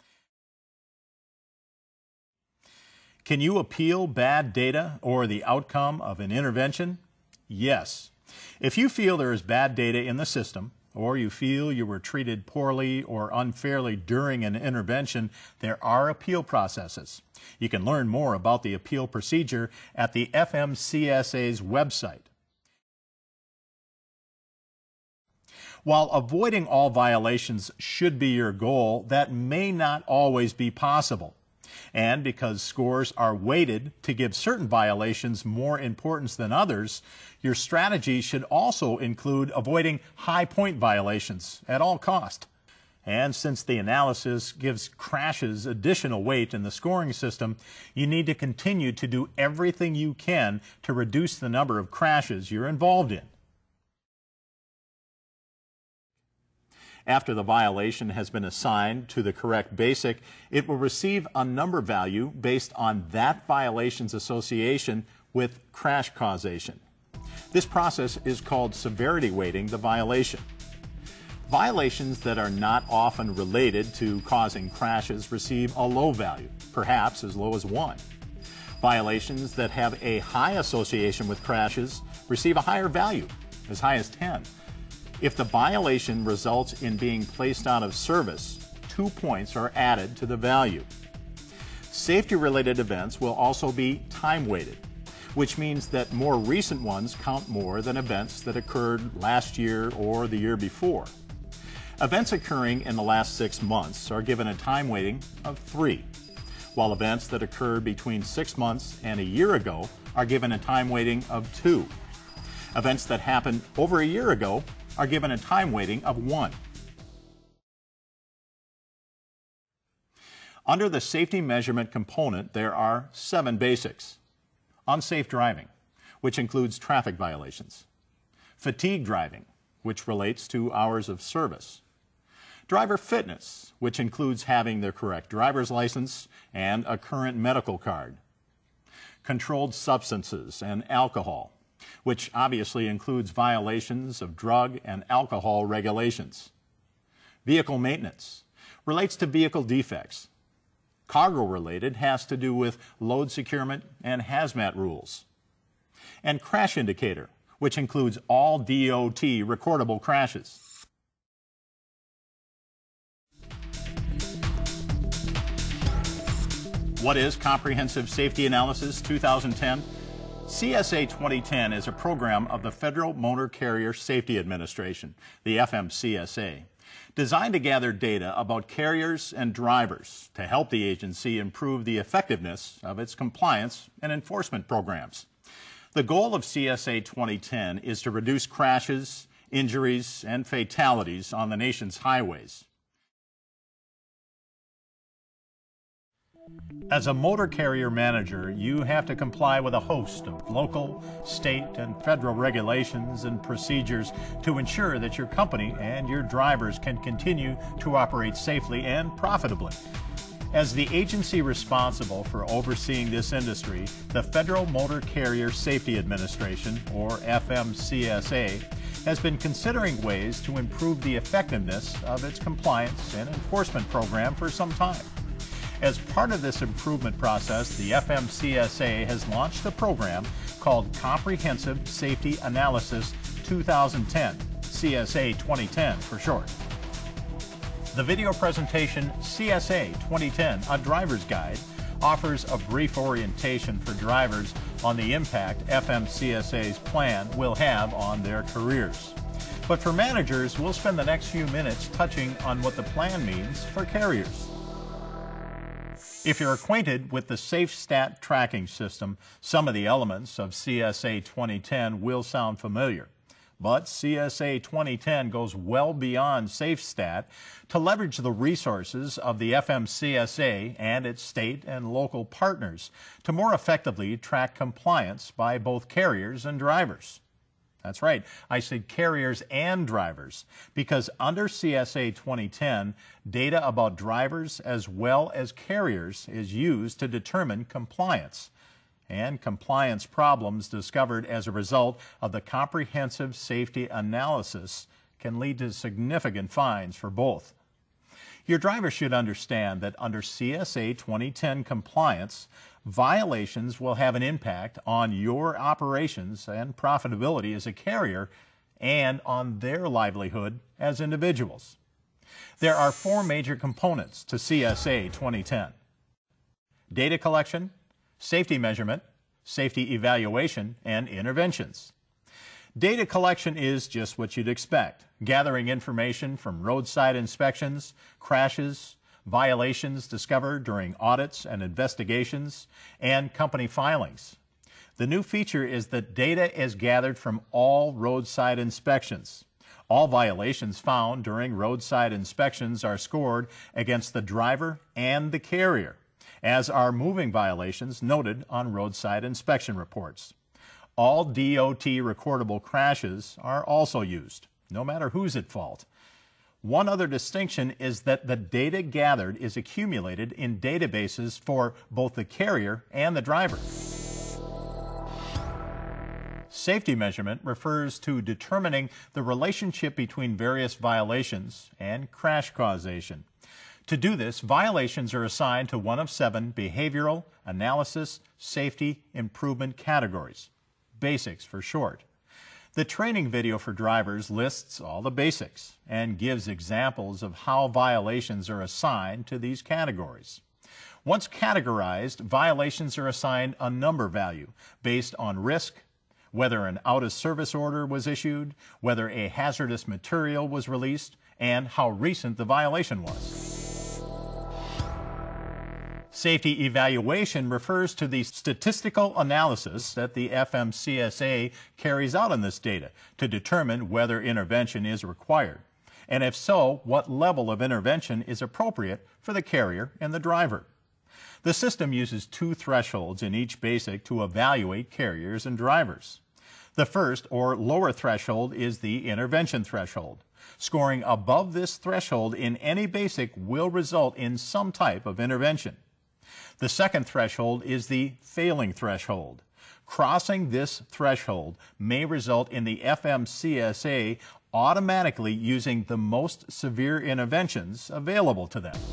Can you appeal bad data or the outcome of an intervention? Yes. If you feel there is bad data in the system, or you feel you were treated poorly or unfairly during an intervention, there are appeal processes. You can learn more about the appeal procedure at the FMCSA's website. While avoiding all violations should be your goal, that may not always be possible. And because scores are weighted to give certain violations more importance than others, your strategy should also include avoiding high point violations at all cost. And since the analysis gives crashes additional weight in the scoring system, you need to continue to do everything you can to reduce the number of crashes you're involved in. After the violation has been assigned to the correct basic, it will receive a number value based on that violation's association with crash causation. This process is called severity weighting the violation. Violations that are not often related to causing crashes receive a low value, perhaps as low as 1. Violations that have a high association with crashes receive a higher value, as high as 10. If the violation results in being placed out of service, 2 points are added to the value. Safety-related events will also be time-weighted, which means that more recent ones count more than events that occurred last year or the year before. Events occurring in the last 6 months are given a time weighting of 3, while events that occurred between 6 months and a year ago are given a time weighting of 2. Events that happened over a year ago are given a time weighting of 1. Under the safety measurement component, there are 7 basics. Unsafe driving, which includes traffic violations. Fatigue driving, which relates to hours of service. Driver fitness, which includes having the correct driver's license and a current medical card. Controlled substances and alcohol, which obviously includes violations of drug and alcohol regulations. Vehicle maintenance relates to vehicle defects. Cargo-related has to do with load securement and hazmat rules. And crash indicator, which includes all DOT recordable crashes. What is Comprehensive Safety Analysis 2010? CSA 2010 is a program of the Federal Motor Carrier Safety Administration, the FMCSA, designed to gather data about carriers and drivers to help the agency improve the effectiveness of its compliance and enforcement programs. The goal of CSA 2010 is to reduce crashes, injuries, and fatalities on the nation's highways. As a motor carrier manager, you have to comply with a host of local, state, and federal regulations and procedures to ensure that your company and your drivers can continue to operate safely and profitably. As the agency responsible for overseeing this industry, the Federal Motor Carrier Safety Administration, or FMCSA, has been considering ways to improve the effectiveness of its compliance and enforcement program for some time. As part of this improvement process, the FMCSA has launched a program called Comprehensive Safety Analysis 2010, CSA 2010 for short. The video presentation CSA 2010, A Driver's Guide, offers a brief orientation for drivers on the impact FMCSA's plan will have on their careers. But for managers, we'll spend the next few minutes touching on what the plan means for carriers. If you're acquainted with the SafeStat tracking system, some of the elements of CSA 2010 will sound familiar. But CSA 2010 goes well beyond SafeStat to leverage the resources of the FMCSA and its state and local partners to more effectively track compliance by both carriers and drivers. That's right, I said carriers and drivers, because under CSA 2010, data about drivers as well as carriers is used to determine compliance, and compliance problems discovered as a result of the comprehensive safety analysis can lead to significant fines for both. Your driver should understand that under CSA 2010 compliance, violations will have an impact on your operations and profitability as a carrier and on their livelihood as individuals. There are four major components to CSA 2010: data collection, safety measurement, safety evaluation, and interventions. Data collection is just what you'd expect, gathering information from roadside inspections, crashes, violations discovered during audits and investigations, and company filings. The new feature is that data is gathered from all roadside inspections. All violations found during roadside inspections are scored against the driver and the carrier, as are moving violations noted on roadside inspection reports. All DOT recordable crashes are also used, no matter who's at fault. One other distinction is that the data gathered is accumulated in databases for both the carrier and the driver. Safety measurement refers to determining the relationship between various violations and crash causation. To do this, violations are assigned to one of 7 behavioral, analysis, safety, improvement categories. BASICs for short. The training video for drivers lists all the basics and gives examples of how violations are assigned to these categories. Once categorized, violations are assigned a number value based on risk, whether an out-of-service order was issued, whether a hazardous material was released, and how recent the violation was. Safety evaluation refers to the statistical analysis that the FMCSA carries out on this data to determine whether intervention is required, and if so, what level of intervention is appropriate for the carrier and the driver. The system uses 2 thresholds in each BASIC to evaluate carriers and drivers. The first, or lower threshold, is the intervention threshold. Scoring above this threshold in any BASIC will result in some type of intervention. The second threshold is the failing threshold. Crossing this threshold may result in the FMCSA automatically using the most severe interventions available to them.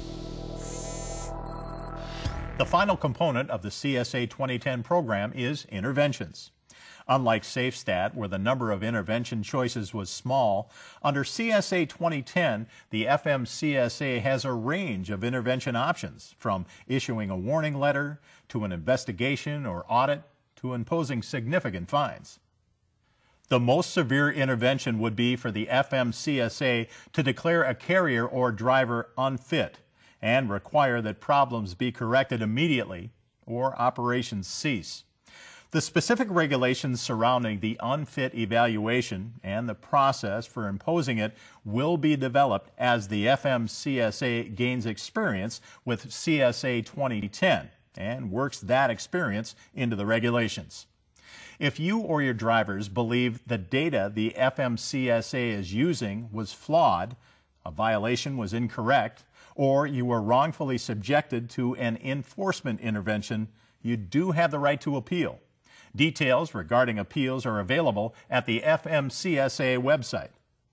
The final component of the CSA 2010 program is interventions. Unlike SafeStat, where the number of intervention choices was small, under CSA 2010, the FMCSA has a range of intervention options, from issuing a warning letter to an investigation or audit to imposing significant fines. The most severe intervention would be for the FMCSA to declare a carrier or driver unfit and require that problems be corrected immediately or operations cease. The specific regulations surrounding the unfit evaluation and the process for imposing it will be developed as the FMCSA gains experience with CSA 2010 and works that experience into the regulations. If you or your drivers believe the data the FMCSA is using was flawed, a violation was incorrect, or you were wrongfully subjected to an enforcement intervention, you do have the right to appeal. Details regarding appeals are available at the FMCSA website.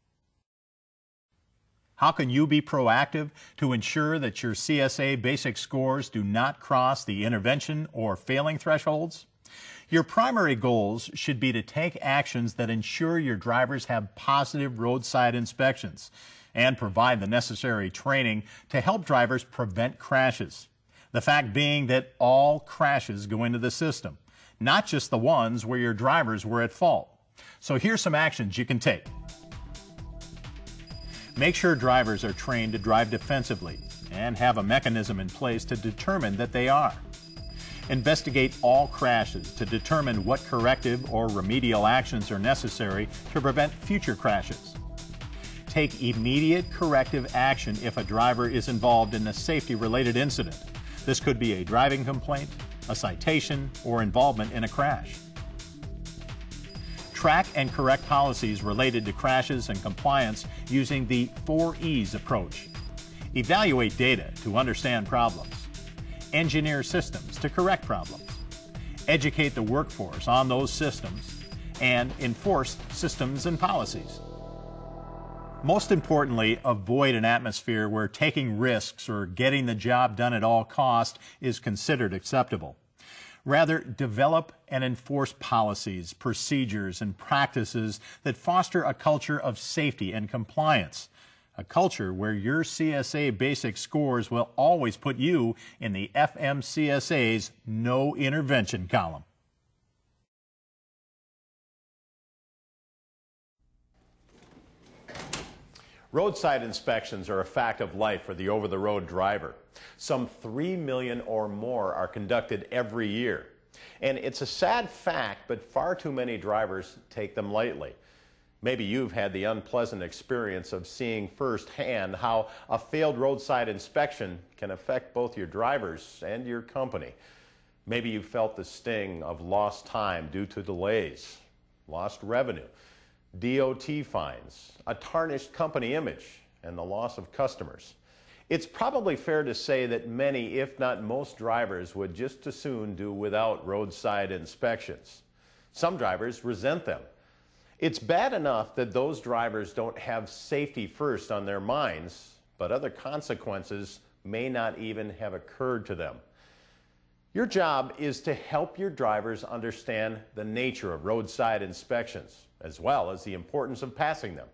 How can you be proactive to ensure that your CSA basic scores do not cross the intervention or failing thresholds? Your primary goals should be to take actions that ensure your drivers have positive roadside inspections and provide the necessary training to help drivers prevent crashes. The fact being that all crashes go into the system, not just the ones where your drivers were at fault. So here's some actions you can take. Make sure drivers are trained to drive defensively and have a mechanism in place to determine that they are. Investigate all crashes to determine what corrective or remedial actions are necessary to prevent future crashes. Take immediate corrective action if a driver is involved in a safety-related incident. This could be a driving complaint, a citation, or involvement in a crash. Track and correct policies related to crashes and compliance using the 4E's approach. Evaluate data to understand problems. Engineer systems to correct problems. Educate the workforce on those systems, and enforce systems and policies. Most importantly, avoid an atmosphere where taking risks or getting the job done at all costs is considered acceptable. Rather, develop and enforce policies, procedures, and practices that foster a culture of safety and compliance. A culture where your CSA basic scores will always put you in the FMCSA's no intervention column. Roadside inspections are a fact of life for the over-the-road driver. Some 3 million or more are conducted every year. And it's a sad fact, but far too many drivers take them lightly. Maybe you've had the unpleasant experience of seeing firsthand how a failed roadside inspection can affect both your drivers and your company. Maybe you felt the sting of lost time due to delays, lost revenue, DOT fines, a tarnished company image, and the loss of customers. It's probably fair to say that many, if not most drivers, would just as soon do without roadside inspections. Some drivers resent them. It's bad enough that those drivers don't have safety first on their minds, but other consequences may not even have occurred to them. Your job is to help your drivers understand the nature of roadside inspections, as well as the importance of passing them.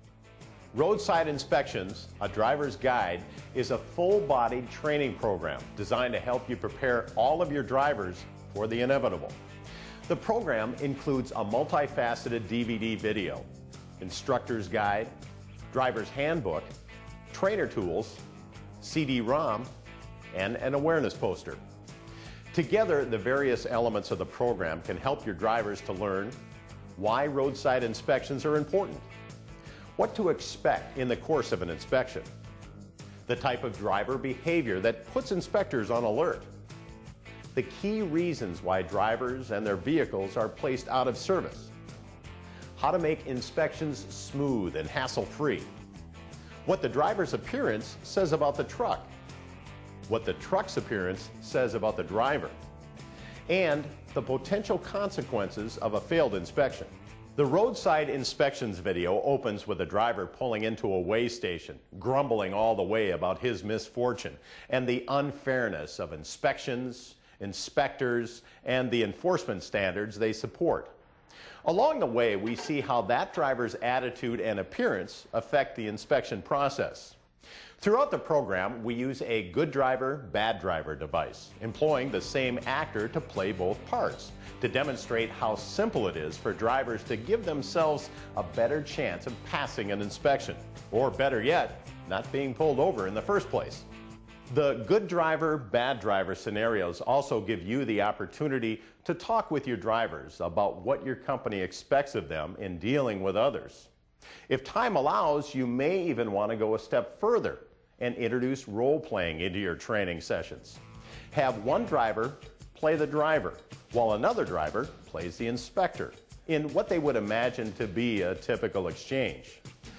Roadside Inspections, a Driver's Guide, is a full-bodied training program designed to help you prepare all of your drivers for the inevitable. The program includes a multifaceted DVD video, instructor's guide, driver's handbook, trainer tools, CD-ROM, and an awareness poster. Together, the various elements of the program can help your drivers to learn why roadside inspections are important, what to expect in the course of an inspection, the type of driver behavior that puts inspectors on alert, the key reasons why drivers and their vehicles are placed out of service, how to make inspections smooth and hassle-free, what the driver's appearance says about the truck, what the truck's appearance says about the driver, and the potential consequences of a failed inspection. The roadside inspections video opens with a driver pulling into a weigh station, grumbling all the way about his misfortune and the unfairness of inspections, inspectors, and the enforcement standards they support. Along the way, we see how that driver's attitude and appearance affect the inspection process. Throughout the program, we use a good driver, bad driver device, employing the same actor to play both parts, to demonstrate how simple it is for drivers to give themselves a better chance of passing an inspection, or better yet, not being pulled over in the first place. The good driver, bad driver scenarios also give you the opportunity to talk with your drivers about what your company expects of them in dealing with others. If time allows, you may even want to go a step further and introduce role-playing into your training sessions. Have one driver play the driver, while another driver plays the inspector, in what they would imagine to be a typical exchange.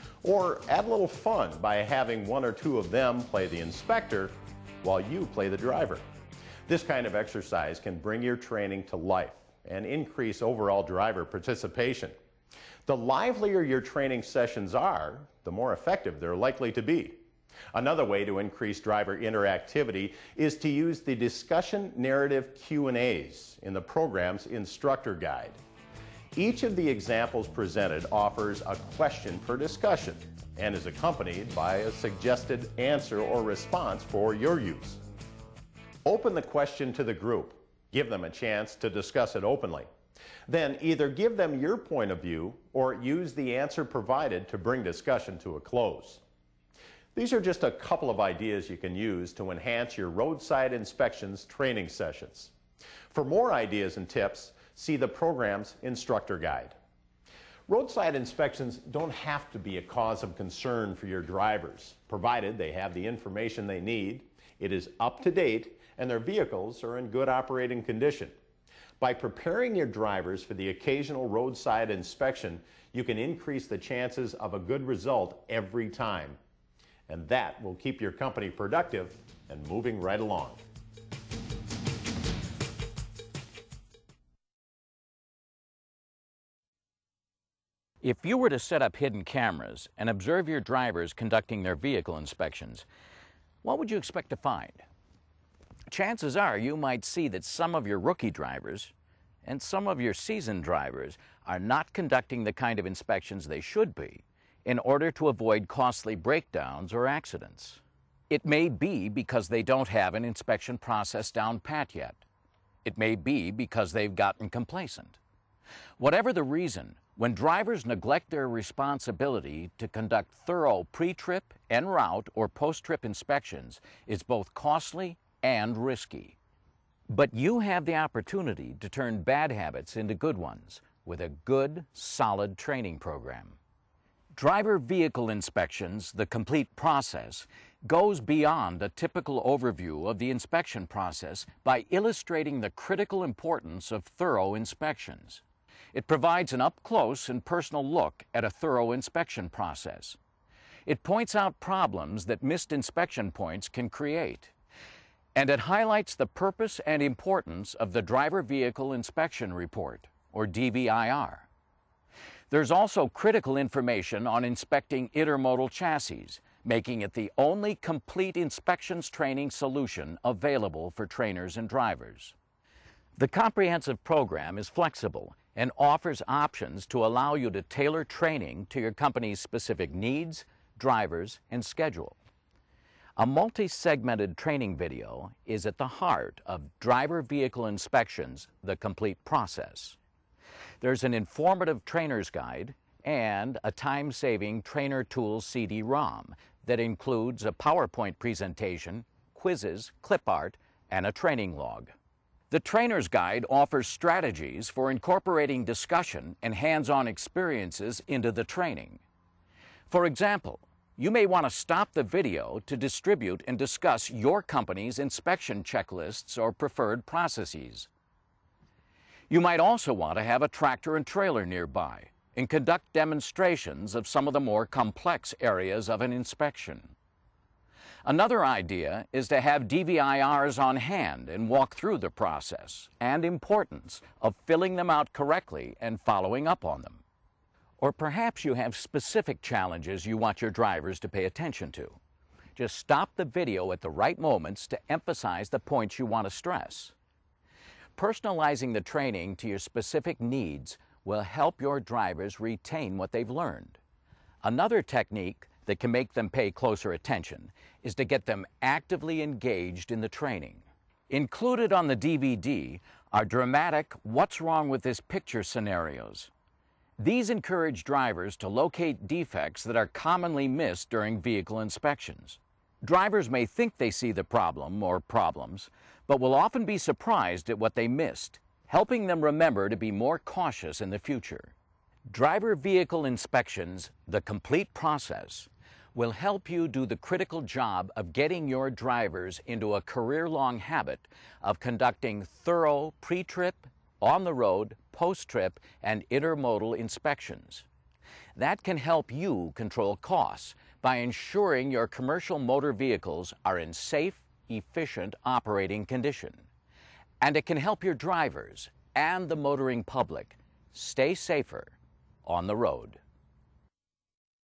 Or add a little fun by having one or two of them play the inspector while you play the driver. This kind of exercise can bring your training to life and increase overall driver participation. The livelier your training sessions are, the more effective they're likely to be. Another way to increase driver interactivity is to use the discussion narrative Q&As in the program's instructor guide. Each of the examples presented offers a question for discussion and is accompanied by a suggested answer or response for your use. Open the question to the group. Give them a chance to discuss it openly. Then either give them your point of view or use the answer provided to bring discussion to a close. These are just a couple of ideas you can use to enhance your roadside inspections training sessions. For more ideas and tips, see the program's instructor guide. Roadside inspections don't have to be a cause of concern for your drivers, provided they have the information they need, it is up to date, and their vehicles are in good operating condition. By preparing your drivers for the occasional roadside inspection, you can increase the chances of a good result every time. And that will keep your company productive and moving right along. If you were to set up hidden cameras and observe your drivers conducting their vehicle inspections, what would you expect to find? Chances are you might see that some of your rookie drivers and some of your seasoned drivers are not conducting the kind of inspections they should be in order to avoid costly breakdowns or accidents. It may be because they don't have an inspection process down pat yet. It may be because they've gotten complacent. Whatever the reason, when drivers neglect their responsibility to conduct thorough pre-trip, en route, or post-trip inspections, it's both costly and risky. But you have the opportunity to turn bad habits into good ones with a good, solid training program. Driver vehicle inspections, the complete process, goes beyond a typical overview of the inspection process by illustrating the critical importance of thorough inspections. It provides an up-close and personal look at a thorough inspection process. It points out problems that missed inspection points can create. And it highlights the purpose and importance of the Driver Vehicle Inspection Report, or DVIR. There's also critical information on inspecting intermodal chassis, making it the only complete inspections training solution available for trainers and drivers. The comprehensive program is flexible and offers options to allow you to tailor training to your company's specific needs, drivers, and schedule. A multi-segmented training video is at the heart of Driver Vehicle Inspections, the complete process. There's an informative trainer's guide and a time-saving Trainer Tools CD-ROM that includes a PowerPoint presentation, quizzes, clip art, and a training log. The trainer's guide offers strategies for incorporating discussion and hands-on experiences into the training. For example, you may want to stop the video to distribute and discuss your company's inspection checklists or preferred processes. You might also want to have a tractor and trailer nearby and conduct demonstrations of some of the more complex areas of an inspection. Another idea is to have DVIRs on hand and walk through the process and importance of filling them out correctly and following up on them. Or perhaps you have specific challenges you want your drivers to pay attention to. Just stop the video at the right moments to emphasize the points you want to stress. Personalizing the training to your specific needs will help your drivers retain what they've learned. Another technique that can make them pay closer attention is to get them actively engaged in the training. Included on the DVD are dramatic "what's wrong with this picture" scenarios. These encourage drivers to locate defects that are commonly missed during vehicle inspections. Drivers may think they see the problem or problems, but will often be surprised at what they missed, helping them remember to be more cautious in the future. Driver vehicle inspections, the complete process, will help you do the critical job of getting your drivers into a career-long habit of conducting thorough pre-trip, on-the-road, post-trip, and intermodal inspections. That can help you control costs by ensuring your commercial motor vehicles are in safe, efficient operating condition. And it can help your drivers and the motoring public stay safer on the road.